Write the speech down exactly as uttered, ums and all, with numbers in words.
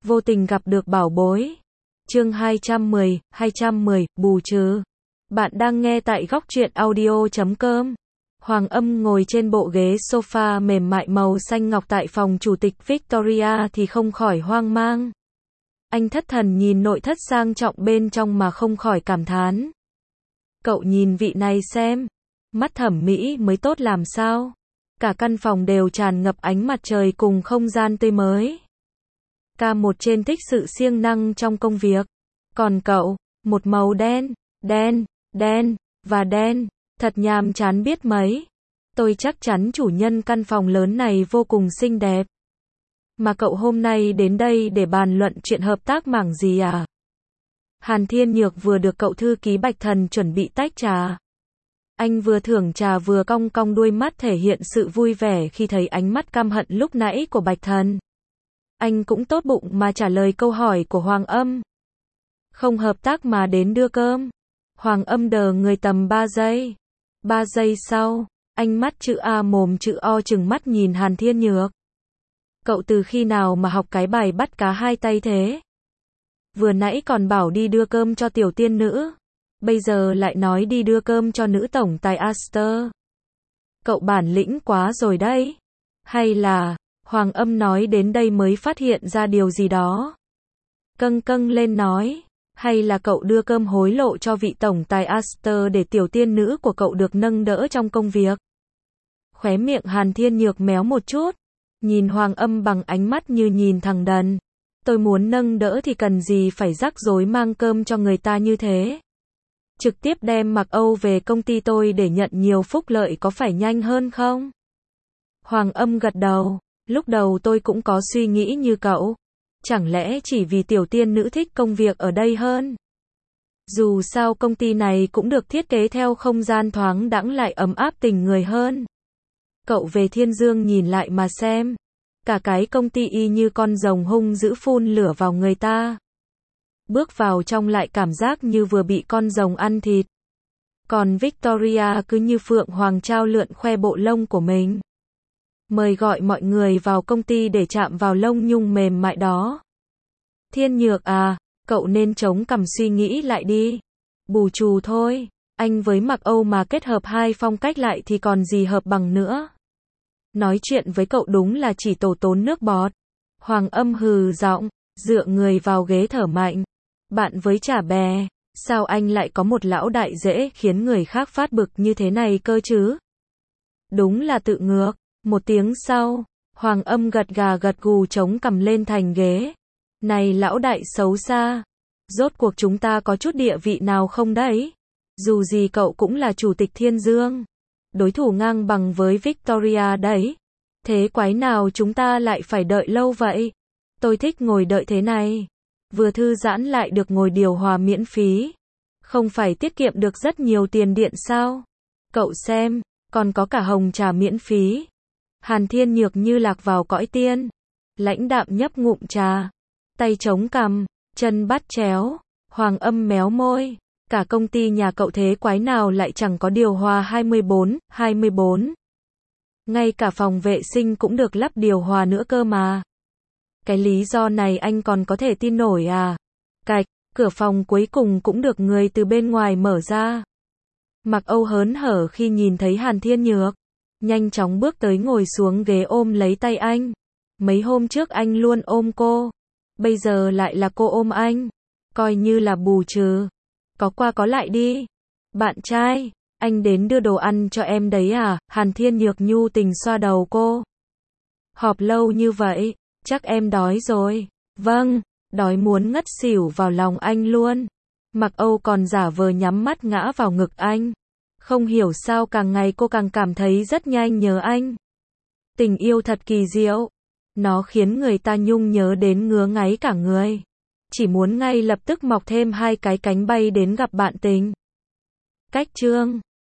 vô tình gặp được bảo bối. Chương hai trăm mười, hai trăm mười, bù trừ. Bạn đang nghe tại góc truyện audio chấm com. Hoàng Âm ngồi trên bộ ghế sofa mềm mại màu xanh ngọc tại phòng chủ tịch Victoria thì không khỏi hoang mang. Anh thất thần nhìn nội thất sang trọng bên trong mà không khỏi cảm thán. Cậu nhìn vị này xem, mắt thẩm mỹ mới tốt làm sao. Cả căn phòng đều tràn ngập ánh mặt trời cùng không gian tươi mới. Ca một trên thích sự siêng năng trong công việc. Còn cậu, một màu đen, đen, đen, và đen, thật nhàm chán biết mấy. Tôi chắc chắn chủ nhân căn phòng lớn này vô cùng xinh đẹp. Mà cậu hôm nay đến đây để bàn luận chuyện hợp tác mảng gì à? Hàn Thiên Nhược vừa được cậu thư ký Bạch Thần chuẩn bị tách trà. Anh vừa thưởng trà vừa cong cong đuôi mắt thể hiện sự vui vẻ khi thấy ánh mắt căm hận lúc nãy của Bạch Thần. Anh cũng tốt bụng mà trả lời câu hỏi của Hoàng Âm. Không hợp tác mà đến đưa cơm. Hoàng Âm đờ người tầm ba giây. ba giây sau, anh mắt chữ A mồm chữ O trừng mắt nhìn Hàn Thiên Nhược. Cậu từ khi nào mà học cái bài bắt cá hai tay thế? Vừa nãy còn bảo đi đưa cơm cho tiểu tiên nữ. Bây giờ lại nói đi đưa cơm cho nữ tổng tài Aster. Cậu bản lĩnh quá rồi đấy. Hay là, Hoàng Âm nói đến đây mới phát hiện ra điều gì đó. Câng câng lên nói, hay là cậu đưa cơm hối lộ cho vị tổng tài Aster để tiểu tiên nữ của cậu được nâng đỡ trong công việc. Khóe miệng Hàn Thiên Nhược méo một chút, nhìn Hoàng Âm bằng ánh mắt như nhìn thằng đần. Tôi muốn nâng đỡ thì cần gì phải rắc rối mang cơm cho người ta như thế. Trực tiếp đem Mặc Âu về công ty tôi để nhận nhiều phúc lợi có phải nhanh hơn không? Hoàng Âm gật đầu, lúc đầu tôi cũng có suy nghĩ như cậu. Chẳng lẽ chỉ vì tiểu tiên nữ thích công việc ở đây hơn? Dù sao công ty này cũng được thiết kế theo không gian thoáng đãng lại ấm áp tình người hơn. Cậu về Thiên Dương nhìn lại mà xem. Cả cái công ty y như con rồng hung dữ phun lửa vào người ta. Bước vào trong lại cảm giác như vừa bị con rồng ăn thịt. Còn Victoria cứ như phượng hoàng trao lượn khoe bộ lông của mình. Mời gọi mọi người vào công ty để chạm vào lông nhung mềm mại đó. Thiên Nhược à, cậu nên chống cằm suy nghĩ lại đi. Bù trù thôi, anh với Mặc Âu mà kết hợp hai phong cách lại thì còn gì hợp bằng nữa. Nói chuyện với cậu đúng là chỉ tổ tốn nước bọt. Hoàng Âm hừ giọng, dựa người vào ghế thở mạnh. Bạn với chả bè, sao anh lại có một lão đại dễ khiến người khác phát bực như thế này cơ chứ? Đúng là tự ngược. Một tiếng sau, Hoàng Âm gật gà gật gù chống cằm lên thành ghế. Này lão đại xấu xa, rốt cuộc chúng ta có chút địa vị nào không đấy? Dù gì cậu cũng là chủ tịch Thiên Dương, đối thủ ngang bằng với Victoria đấy. Thế quái nào chúng ta lại phải đợi lâu vậy? Tôi thích ngồi đợi thế này. Vừa thư giãn lại được ngồi điều hòa miễn phí. Không phải tiết kiệm được rất nhiều tiền điện sao? Cậu xem, còn có cả hồng trà miễn phí. Hàn Thiên Nhược như lạc vào cõi tiên. Lãnh đạm nhấp ngụm trà. Tay chống cằm, chân bắt chéo. Hoàng Âm méo môi. Cả công ty nhà cậu thế quái nào lại chẳng có điều hòa hai mươi bốn, hai mươi bốn. Ngay cả phòng vệ sinh cũng được lắp điều hòa nữa cơ mà. Cái lý do này anh còn có thể tin nổi à? Cạch, cửa phòng cuối cùng cũng được người từ bên ngoài mở ra. Mặc Âu hớn hở khi nhìn thấy Hàn Thiên Nhược. Nhanh chóng bước tới ngồi xuống ghế ôm lấy tay anh. Mấy hôm trước anh luôn ôm cô. Bây giờ lại là cô ôm anh. Coi như là bù trừ. Có qua có lại đi. Bạn trai, anh đến đưa đồ ăn cho em đấy à? Hàn Thiên Nhược nhu tình xoa đầu cô. Họp lâu như vậy, chắc em đói rồi. Vâng, đói muốn ngất xỉu vào lòng anh luôn. Mặc Âu còn giả vờ nhắm mắt ngã vào ngực anh. Không hiểu sao càng ngày cô càng cảm thấy rất nhanh nhớ anh. Tình yêu thật kỳ diệu. Nó khiến người ta nhung nhớ đến ngứa ngáy cả người. Chỉ muốn ngay lập tức mọc thêm hai cái cánh bay đến gặp bạn tình. Cách chương